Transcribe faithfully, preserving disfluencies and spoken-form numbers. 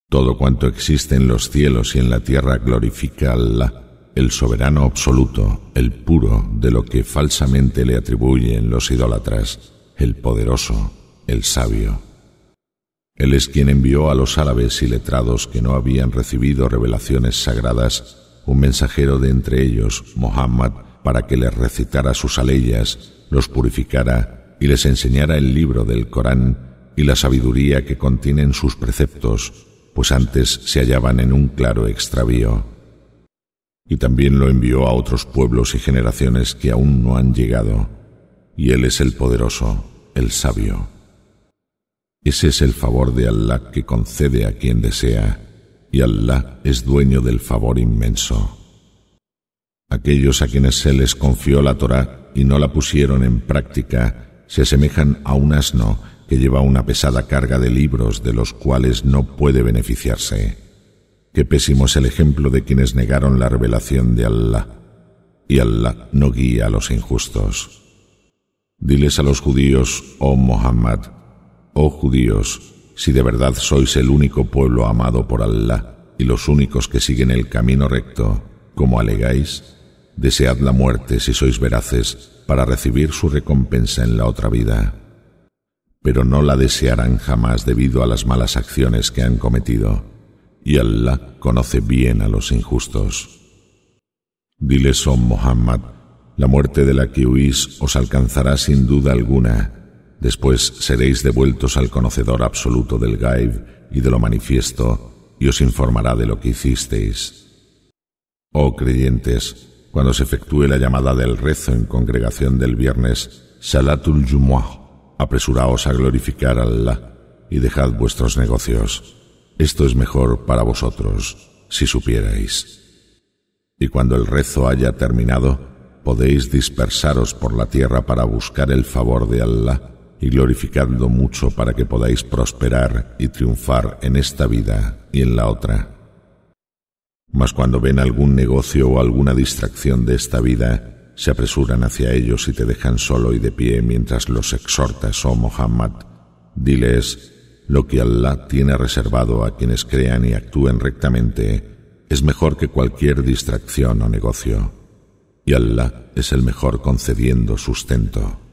Todo cuanto existe en los cielos y en la tierra glorifica a Allah, el soberano absoluto, el puro de lo que falsamente le atribuyen los idólatras, el poderoso, el sabio. Él es quien envió a los árabes y letrados que no habían recibido revelaciones sagradas un mensajero de entre ellos, Muhammad, para que les recitara sus aleyas, los purificara y les enseñara el libro del Corán y la sabiduría que contienen sus preceptos, pues antes se hallaban en un claro extravío. Y también lo envió a otros pueblos y generaciones que aún no han llegado, y Él es el poderoso, el sabio. Ese es el favor de Allah que concede a quien desea, y Allah es dueño del favor inmenso. Aquellos a quienes se les confió la Torá y no la pusieron en práctica se asemejan a un asno que lleva una pesada carga de libros de los cuales no puede beneficiarse. Qué pésimo es el ejemplo de quienes negaron la revelación de Allah, y Allah no guía a los injustos. Diles a los judíos, oh Muhammad, oh judíos, si de verdad sois el único pueblo amado por Allah y los únicos que siguen el camino recto, como alegáis, desead la muerte si sois veraces para recibir su recompensa en la otra vida. Pero no la desearán jamás debido a las malas acciones que han cometido, y Allah conoce bien a los injustos. Diles, oh Muhammad, la muerte de la que huís os alcanzará sin duda alguna. Después seréis devueltos al conocedor absoluto del Gaib y de lo manifiesto, y os informará de lo que hicisteis. Oh creyentes, cuando se efectúe la llamada del rezo en congregación del viernes, Salatul Jumu'ah, apresuraos a glorificar a Allah y dejad vuestros negocios. Esto es mejor para vosotros, si supierais. Y cuando el rezo haya terminado, podéis dispersaros por la tierra para buscar el favor de Allah y glorificadlo mucho para que podáis prosperar y triunfar en esta vida y en la otra. Mas cuando ven algún negocio o alguna distracción de esta vida, se apresuran hacia ellos y te dejan solo y de pie mientras los exhortas, oh Muhammad. Diles, lo que Allah tiene reservado a quienes crean y actúen rectamente es mejor que cualquier distracción o negocio, y Allah es el mejor concediendo sustento.